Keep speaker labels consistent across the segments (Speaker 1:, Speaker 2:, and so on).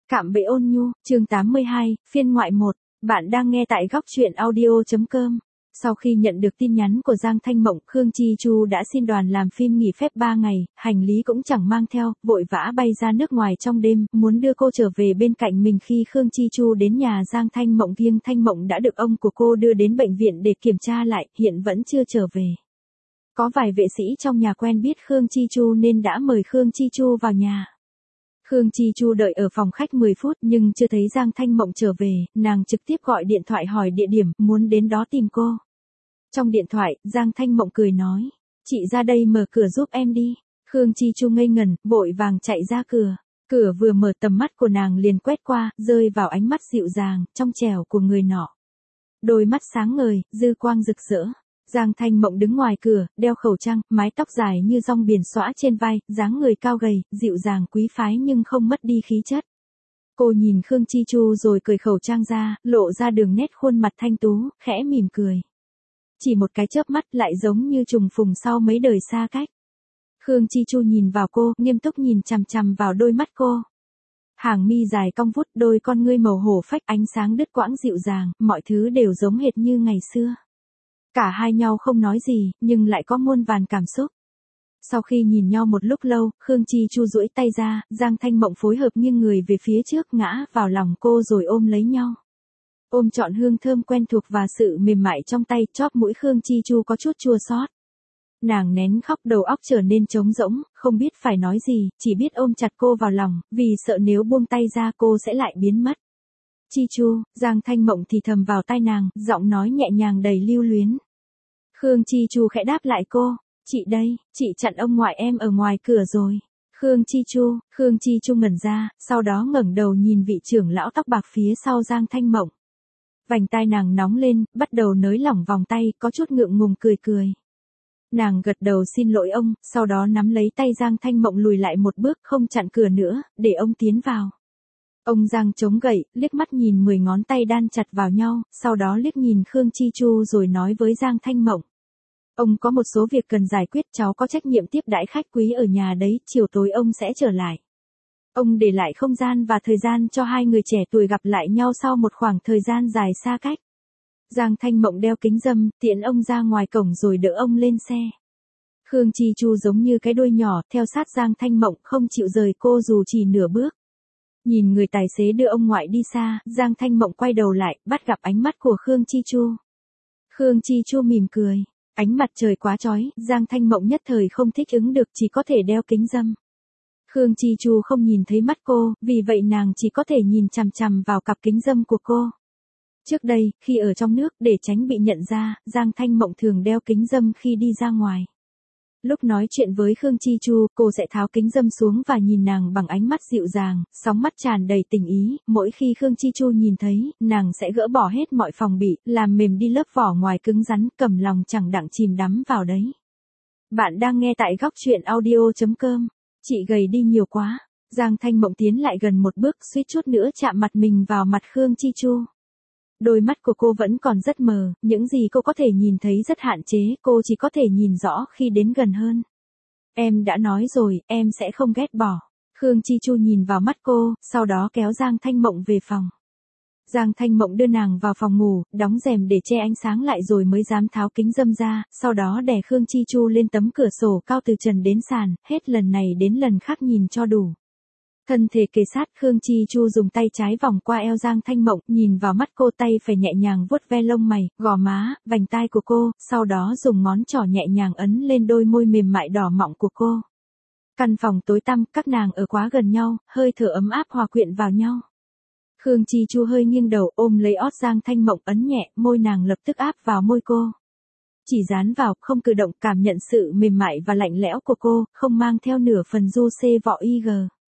Speaker 1: Cạm bẫy ôn nhu, chương 82, phiên ngoại 1. Bạn đang nghe tại góc truyện audio.com. Sau khi nhận được tin nhắn của Giang Thanh Mộng, Khương Chi Chu đã xin đoàn làm phim nghỉ phép 3 ngày, hành lý cũng chẳng mang theo, vội vã bay ra nước ngoài trong đêm, muốn đưa cô trở về bên cạnh mình. Khi Khương Chi Chu đến nhà Giang Thanh Mộng, Giang Thanh Mộng đã được ông của cô đưa đến bệnh viện để kiểm tra lại, hiện vẫn chưa trở về. Có vài vệ sĩ trong nhà quen biết Khương Chi Chu nên đã mời Khương Chi Chu vào nhà. Khương Chi Chu đợi ở phòng khách 10 phút nhưng chưa thấy Giang Thanh Mộng trở về, nàng trực tiếp gọi điện thoại hỏi địa điểm, muốn đến đó tìm cô. Trong điện thoại, Giang Thanh Mộng cười nói, chị ra đây mở cửa giúp em đi. Khương Chi Chu ngây ngẩn, vội vàng chạy ra cửa. Cửa vừa mở, tầm mắt của nàng liền quét qua, rơi vào ánh mắt dịu dàng, trong trẻo của người nọ. Đôi mắt sáng ngời, dư quang rực rỡ. Giang Thanh Mộng đứng ngoài cửa, đeo khẩu trang, mái tóc dài như rong biển xõa trên vai, dáng người cao gầy, dịu dàng quý phái nhưng không mất đi khí chất. Cô nhìn Khương Chi Chu rồi cởi khẩu trang ra, lộ ra đường nét khuôn mặt thanh tú, khẽ mỉm cười. Chỉ một cái chớp mắt lại giống như trùng phùng sau mấy đời xa cách. Khương Chi Chu nhìn vào cô, nghiêm túc nhìn chằm chằm vào đôi mắt cô. Hàng mi dài cong vút, đôi con ngươi màu hổ phách, ánh sáng đứt quãng dịu dàng, mọi thứ đều giống hệt như ngày xưa. Cả hai nhau không nói gì, nhưng lại có muôn vàn cảm xúc. Sau khi nhìn nhau một lúc lâu, Khương Chi Chu duỗi tay ra, Giang Thanh Mộng phối hợp nghiêng người về phía trước, ngã vào lòng cô rồi ôm lấy nhau. Ôm trọn hương thơm quen thuộc và sự mềm mại trong tay, chóp mũi Khương Chi Chu có chút chua xót. Nàng nén khóc, đầu óc trở nên trống rỗng, không biết phải nói gì, chỉ biết ôm chặt cô vào lòng, vì sợ nếu buông tay ra cô sẽ lại biến mất. Chi Chu, Giang Thanh Mộng thì thầm vào tai nàng, giọng nói nhẹ nhàng đầy lưu luyến. Khương Chi Chu khẽ đáp lại cô, chị đây, chị chặn ông ngoại em ở ngoài cửa rồi. Khương Chi Chu ngẩn ra, sau đó ngẩng đầu nhìn vị trưởng lão tóc bạc phía sau Giang Thanh Mộng. Vành tai nàng nóng lên, bắt đầu nới lỏng vòng tay, có chút ngượng ngùng cười cười. Nàng gật đầu xin lỗi ông, sau đó nắm lấy tay Giang Thanh Mộng lùi lại một bước, không chặn cửa nữa, để ông tiến vào. Ông Giang chống gậy, liếc mắt nhìn 10 ngón tay đan chặt vào nhau, sau đó liếc nhìn Khương Chi Chu rồi nói với Giang Thanh Mộng. Ông có một số việc cần giải quyết, cháu có trách nhiệm tiếp đãi khách quý ở nhà đấy, chiều tối ông sẽ trở lại. Ông để lại không gian và thời gian cho hai người trẻ tuổi gặp lại nhau sau một khoảng thời gian dài xa cách. Giang Thanh Mộng đeo kính râm, tiễn ông ra ngoài cổng rồi đỡ ông lên xe. Khương Chi Chu giống như cái đuôi nhỏ, theo sát Giang Thanh Mộng, không chịu rời cô dù chỉ nửa bước. Nhìn người tài xế đưa ông ngoại đi xa, Giang Thanh Mộng quay đầu lại, bắt gặp ánh mắt của Khương Chi Chu. Khương Chi Chu mỉm cười. Ánh mặt trời quá chói, Giang Thanh Mộng nhất thời không thích ứng được, chỉ có thể đeo kính râm. Khương Chi Chu không nhìn thấy mắt cô, vì vậy nàng chỉ có thể nhìn chằm chằm vào cặp kính râm của cô. Trước đây, khi ở trong nước, để tránh bị nhận ra, Giang Thanh Mộng thường đeo kính râm khi đi ra ngoài. Lúc nói chuyện với Khương Chi Chu, cô sẽ tháo kính râm xuống và nhìn nàng bằng ánh mắt dịu dàng, sóng mắt tràn đầy tình ý. Mỗi khi Khương Chi Chu nhìn thấy, nàng sẽ gỡ bỏ hết mọi phòng bị, làm mềm đi lớp vỏ ngoài cứng rắn, cầm lòng chẳng đặng chìm đắm vào đấy. Bạn đang nghe tại góc truyện audio.com. Chị gầy đi nhiều quá. Giang Thanh Mộng tiến lại gần một bước, suýt chút nữa chạm mặt mình vào mặt Khương Chi Chu. Đôi mắt của cô vẫn còn rất mờ, những gì cô có thể nhìn thấy rất hạn chế, cô chỉ có thể nhìn rõ khi đến gần hơn. Em đã nói rồi, em sẽ không ghét bỏ. Khương Chi Chu nhìn vào mắt cô, sau đó kéo Giang Thanh Mộng về phòng. Giang Thanh Mộng đưa nàng vào phòng ngủ, đóng rèm để che ánh sáng lại rồi mới dám tháo kính râm ra, sau đó đè Khương Chi Chu lên tấm cửa sổ cao từ trần đến sàn, hết lần này đến lần khác nhìn cho đủ. Thân thể kề sát, Khương Chi Chu dùng tay trái vòng qua eo Giang Thanh Mộng, nhìn vào mắt cô, tay phải nhẹ nhàng vuốt ve lông mày, gò má, vành tai của cô, sau đó dùng ngón trỏ nhẹ nhàng ấn lên đôi môi mềm mại đỏ mọng của cô. Căn phòng tối tăm, các nàng ở quá gần nhau, hơi thở ấm áp hòa quyện vào nhau. Khương Chi Chu hơi nghiêng đầu, ôm lấy ót Giang Thanh Mộng, ấn nhẹ, môi nàng lập tức áp vào môi cô. Chỉ dán vào, không cử động, cảm nhận sự mềm mại và lạnh lẽo của cô, không mang theo nửa phần du xê vọ ig.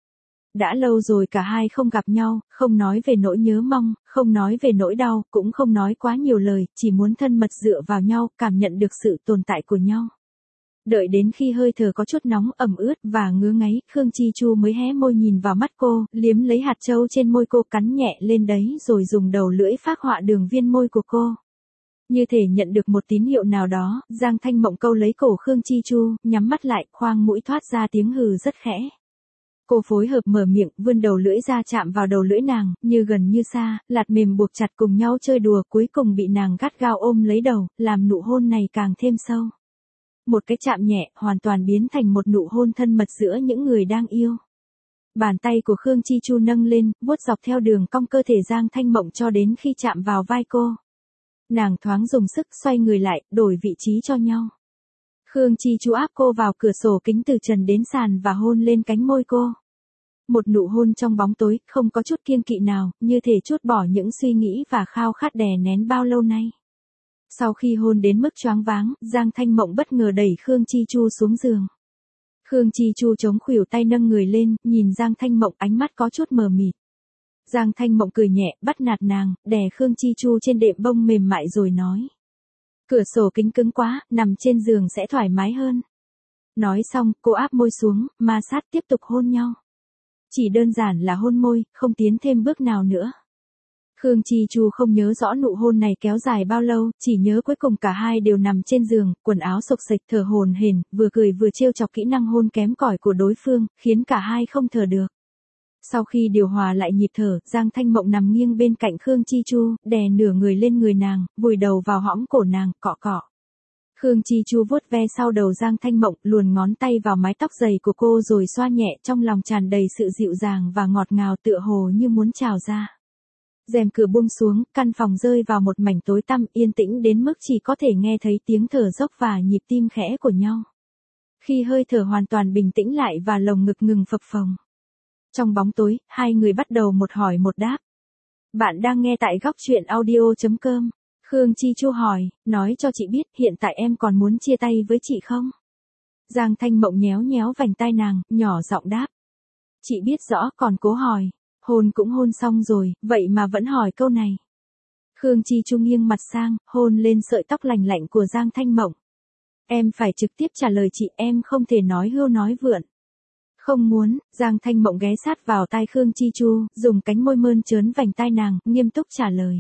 Speaker 1: Đã lâu rồi cả hai không gặp nhau, không nói về nỗi nhớ mong, không nói về nỗi đau, cũng không nói quá nhiều lời, chỉ muốn thân mật dựa vào nhau, cảm nhận được sự tồn tại của nhau. Đợi đến khi hơi thở có chút nóng, ẩm ướt và ngứa ngáy, Khương Chi Chu mới hé môi nhìn vào mắt cô, liếm lấy hạt châu trên môi cô, cắn nhẹ lên đấy rồi dùng đầu lưỡi phác họa đường viên môi của cô. Như thể nhận được một tín hiệu nào đó, Giang Thanh Mộng câu lấy cổ Khương Chi Chu, nhắm mắt lại, khoang mũi thoát ra tiếng hừ rất khẽ. Cô phối hợp mở miệng, vươn đầu lưỡi ra chạm vào đầu lưỡi nàng, như gần như xa, lạt mềm buộc chặt cùng nhau chơi đùa, cuối cùng bị nàng gắt gao ôm lấy đầu, làm nụ hôn này càng thêm sâu. Một cái chạm nhẹ, hoàn toàn biến thành một nụ hôn thân mật giữa những người đang yêu. Bàn tay của Khương Chi Chu nâng lên, vuốt dọc theo đường cong cơ thể Giang Thanh Mộng cho đến khi chạm vào vai cô. Nàng thoáng dùng sức xoay người lại, đổi vị trí cho nhau. Khương Chi Chu áp cô vào cửa sổ kính từ trần đến sàn và hôn lên cánh môi cô. Một nụ hôn trong bóng tối, không có chút kiêng kỵ nào, như thể trút bỏ những suy nghĩ và khao khát đè nén bao lâu nay. Sau khi hôn đến mức choáng váng, Giang Thanh Mộng bất ngờ đẩy Khương Chi Chu xuống giường. Khương Chi Chu chống khuỷu tay nâng người lên, nhìn Giang Thanh Mộng, ánh mắt có chút mờ mịt. Giang Thanh Mộng cười nhẹ, bắt nạt nàng, đè Khương Chi Chu trên đệm bông mềm mại rồi nói. Cửa sổ kính cứng quá, nằm trên giường sẽ thoải mái hơn. Nói xong, cô áp môi xuống, ma sát tiếp tục hôn nhau. Chỉ đơn giản là hôn môi, không tiến thêm bước nào nữa. Khương Chi Chu không nhớ rõ nụ hôn này kéo dài bao lâu, chỉ nhớ cuối cùng cả hai đều nằm trên giường, quần áo xộc xệch, thở hổn hển, vừa cười vừa trêu chọc kỹ năng hôn kém cỏi của đối phương, khiến cả hai không thở được. Sau khi điều hòa lại nhịp thở, Giang Thanh Mộng nằm nghiêng bên cạnh Khương Chi Chu, đè nửa người lên người nàng, vùi đầu vào hõm cổ nàng, cọ cọ. Khương Chi Chu vuốt ve sau đầu Giang Thanh Mộng, luồn ngón tay vào mái tóc dày của cô rồi xoa nhẹ, trong lòng tràn đầy sự dịu dàng và ngọt ngào tựa hồ như muốn trào ra. Rèm cửa buông xuống, căn phòng rơi vào một mảnh tối tăm, yên tĩnh đến mức chỉ có thể nghe thấy tiếng thở dốc và nhịp tim khẽ của nhau. Khi hơi thở hoàn toàn bình tĩnh lại và lồng ngực ngừng phập phồng. Trong bóng tối, hai người bắt đầu một hỏi một đáp. Bạn đang nghe tại góc truyện audio.com. Khương Chi Chu hỏi, nói cho chị biết hiện tại em còn muốn chia tay với chị không? Giang Thanh Mộng nhéo nhéo vành tai nàng, nhỏ giọng đáp. Chị biết rõ còn cố hỏi. Hôn cũng hôn xong rồi, vậy mà vẫn hỏi câu này. Khương Chi Chu nghiêng mặt sang, hôn lên sợi tóc lành lạnh của Giang Thanh Mộng. Em phải trực tiếp trả lời chị, em không thể nói hưu nói vượn. Không muốn, Giang Thanh Mộng ghé sát vào tai Khương Chi Chu, dùng cánh môi mơn trớn vành tai nàng, nghiêm túc trả lời.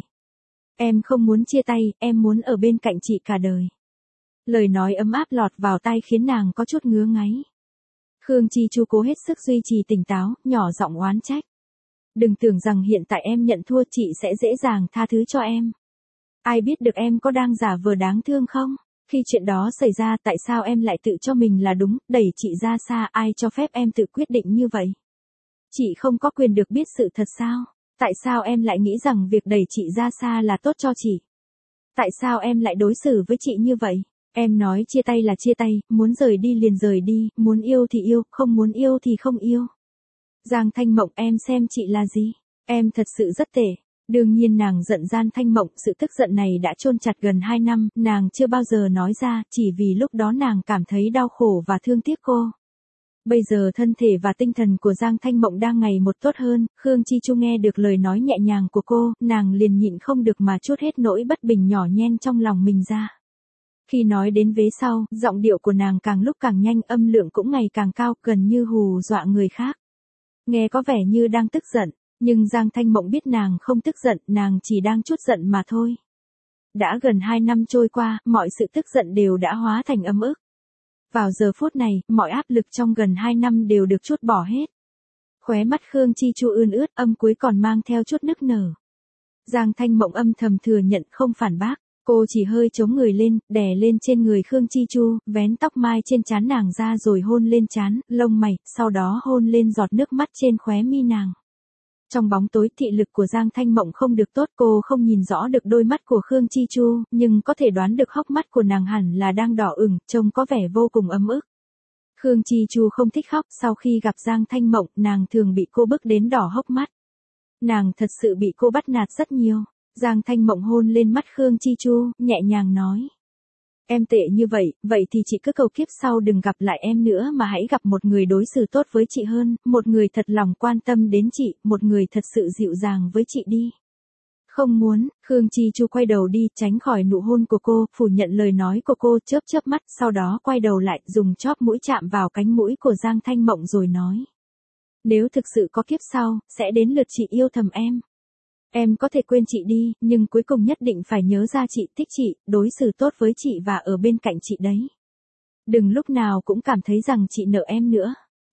Speaker 1: Em không muốn chia tay, em muốn ở bên cạnh chị cả đời. Lời nói ấm áp lọt vào tai khiến nàng có chút ngứa ngáy. Khương Chi Chu cố hết sức duy trì tỉnh táo, nhỏ giọng oán trách. Đừng tưởng rằng hiện tại em nhận thua chị sẽ dễ dàng tha thứ cho em. Ai biết được em có đang giả vờ đáng thương không? Khi chuyện đó xảy ra tại sao em lại tự cho mình là đúng, đẩy chị ra xa, ai cho phép em tự quyết định như vậy? Chị không có quyền được biết sự thật sao? Tại sao em lại nghĩ rằng việc đẩy chị ra xa là tốt cho chị? Tại sao em lại đối xử với chị như vậy? Em nói chia tay là chia tay, muốn rời đi liền rời đi, muốn yêu thì yêu, không muốn yêu thì không yêu. Giang Thanh Mộng, em xem chị là gì? Em thật sự rất tệ. Đương nhiên nàng giận Giang Thanh Mộng, sự tức giận này đã chôn chặt gần 2 năm, nàng chưa bao giờ nói ra, chỉ vì lúc đó nàng cảm thấy đau khổ và thương tiếc cô. Bây giờ thân thể và tinh thần của Giang Thanh Mộng đang ngày một tốt hơn, Khương Chi Chu nghe được lời nói nhẹ nhàng của cô, nàng liền nhịn không được mà trút hết nỗi bất bình nhỏ nhen trong lòng mình ra. Khi nói đến vế sau, giọng điệu của nàng càng lúc càng nhanh, âm lượng cũng ngày càng cao, gần như hù dọa người khác. Nghe có vẻ như đang tức giận, nhưng Giang Thanh Mộng biết nàng không tức giận, nàng chỉ đang chút giận mà thôi. Đã gần 2 năm trôi qua, mọi sự tức giận đều đã hóa thành ấm ức. Vào giờ phút này, mọi áp lực trong gần 2 năm đều được trút bỏ hết. Khóe mắt Khương Chi Chu ươn ướt, âm cuối còn mang theo chút nức nở. Giang Thanh Mộng âm thầm thừa nhận, không phản bác. Cô chỉ hơi chống người lên, đè lên trên người Khương Chi Chu, vén tóc mai trên trán nàng ra rồi hôn lên trán, lông mày, sau đó hôn lên giọt nước mắt trên khóe mi nàng. Trong bóng tối, thị lực của Giang Thanh Mộng không được tốt, cô không nhìn rõ được đôi mắt của Khương Chi Chu, nhưng có thể đoán được hốc mắt của nàng hẳn là đang đỏ ửng, trông có vẻ vô cùng ấm ức. Khương Chi Chu không thích khóc, sau khi gặp Giang Thanh Mộng, nàng thường bị cô bức đến đỏ hốc mắt. Nàng thật sự bị cô bắt nạt rất nhiều. Giang Thanh Mộng hôn lên mắt Khương Chi Chu, nhẹ nhàng nói. Em tệ như vậy, vậy thì chị cứ cầu kiếp sau đừng gặp lại em nữa mà hãy gặp một người đối xử tốt với chị hơn, một người thật lòng quan tâm đến chị, một người thật sự dịu dàng với chị đi. Không muốn, Khương Chi Chu quay đầu đi, tránh khỏi nụ hôn của cô, phủ nhận lời nói của cô, chớp chớp mắt, sau đó quay đầu lại, dùng chóp mũi chạm vào cánh mũi của Giang Thanh Mộng rồi nói. Nếu thực sự có kiếp sau, sẽ đến lượt chị yêu thầm em. Em có thể quên chị đi, nhưng cuối cùng nhất định phải nhớ ra chị thích chị, đối xử tốt với chị và ở bên cạnh chị đấy. Đừng lúc nào cũng cảm thấy rằng chị nợ em nữa.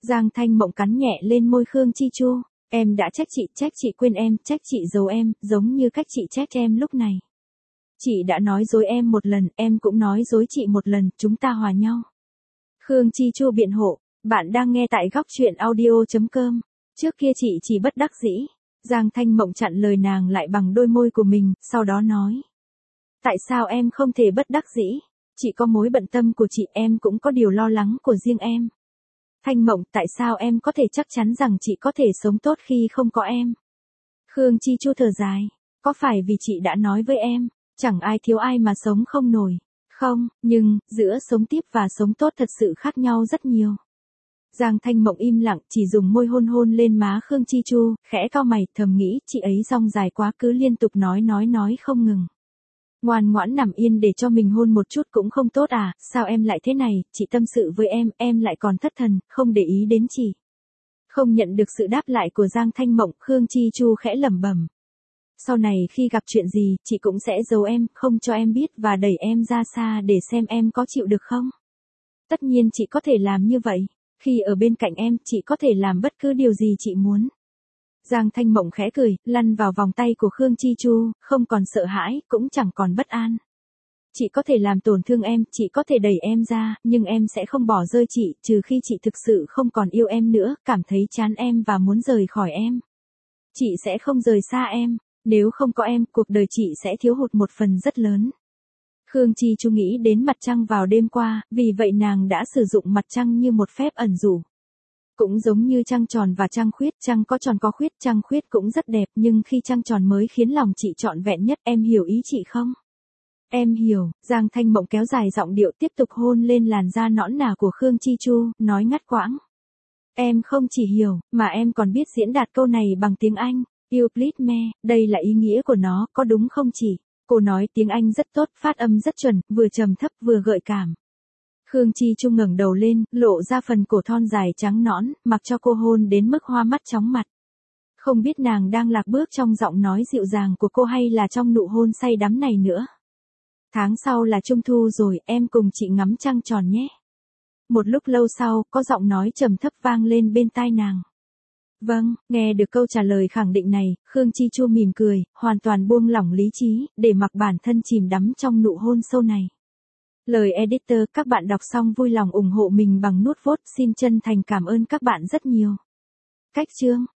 Speaker 1: Giang Thanh Mộng cắn nhẹ lên môi Khương Chi Chu, em đã trách chị quên em, trách chị giấu em, giống như cách chị trách em lúc này. Chị đã nói dối em một lần, em cũng nói dối chị một lần, chúng ta hòa nhau. Khương Chi Chu biện hộ, bạn đang nghe tại góc truyện audio.com. Trước kia chị chỉ bất đắc dĩ. Giang Thanh Mộng chặn lời nàng lại bằng đôi môi của mình, sau đó nói. Tại sao em không thể bất đắc dĩ? Chị có mối bận tâm của chị, em cũng có điều lo lắng của riêng em. Thanh Mộng, tại sao em có thể chắc chắn rằng chị có thể sống tốt khi không có em? Khương Chi Chu thở dài, có phải vì chị đã nói với em, chẳng ai thiếu ai mà sống không nổi. Không, nhưng, giữa sống tiếp và sống tốt thật sự khác nhau rất nhiều. Giang Thanh Mộng im lặng, chỉ dùng môi hôn hôn lên má Khương Chi Chu, khẽ cau mày, thầm nghĩ, chị ấy dong dài quá, cứ liên tục nói không ngừng. Ngoan ngoãn nằm yên để cho mình hôn một chút cũng không tốt à, sao em lại thế này, chị tâm sự với em lại còn thất thần, không để ý đến chị. Không nhận được sự đáp lại của Giang Thanh Mộng, Khương Chi Chu khẽ lẩm bẩm. Sau này khi gặp chuyện gì, chị cũng sẽ giấu em, không cho em biết và đẩy em ra xa để xem em có chịu được không. Tất nhiên chị có thể làm như vậy. Khi ở bên cạnh em, chị có thể làm bất cứ điều gì chị muốn. Giang Thanh Mộng khẽ cười, lăn vào vòng tay của Khương Chi Chu, không còn sợ hãi, cũng chẳng còn bất an. Chị có thể làm tổn thương em, chị có thể đẩy em ra, nhưng em sẽ không bỏ rơi chị, trừ khi chị thực sự không còn yêu em nữa, cảm thấy chán em và muốn rời khỏi em. Chị sẽ không rời xa em, nếu không có em, cuộc đời chị sẽ thiếu hụt một phần rất lớn. Khương Chi Chu nghĩ đến mặt trăng vào đêm qua, vì vậy nàng đã sử dụng mặt trăng như một phép ẩn dụ. Cũng giống như trăng tròn và trăng khuyết, trăng có tròn có khuyết, trăng khuyết cũng rất đẹp, nhưng khi trăng tròn mới khiến lòng chị trọn vẹn nhất, em hiểu ý chị không? Em hiểu. Giang Thanh Mộng kéo dài giọng điệu tiếp tục hôn lên làn da nõn nà của Khương Chi Chu, nói ngắt quãng. Em không chỉ hiểu, mà em còn biết diễn đạt câu này bằng tiếng Anh. You please me, đây là ý nghĩa của nó, có đúng không chị? Cô nói tiếng Anh rất tốt, phát âm rất chuẩn, vừa trầm thấp vừa gợi cảm. Khương Chi Chu ngẩng đầu lên, lộ ra phần cổ thon dài trắng nõn, mặc cho cô hôn đến mức hoa mắt chóng mặt. Không biết nàng đang lạc bước trong giọng nói dịu dàng của cô hay là trong nụ hôn say đắm này nữa. Tháng sau là Trung thu rồi, em cùng chị ngắm trăng tròn nhé. Một lúc lâu sau, có giọng nói trầm thấp vang lên bên tai nàng. Vâng, nghe được câu trả lời khẳng định này, Khương Chi Chu mỉm cười, hoàn toàn buông lỏng lý trí, để mặc bản thân chìm đắm trong nụ hôn sâu này. Lời editor, các bạn đọc xong vui lòng ủng hộ mình bằng nút vote, xin chân thành cảm ơn các bạn rất nhiều. Cách chương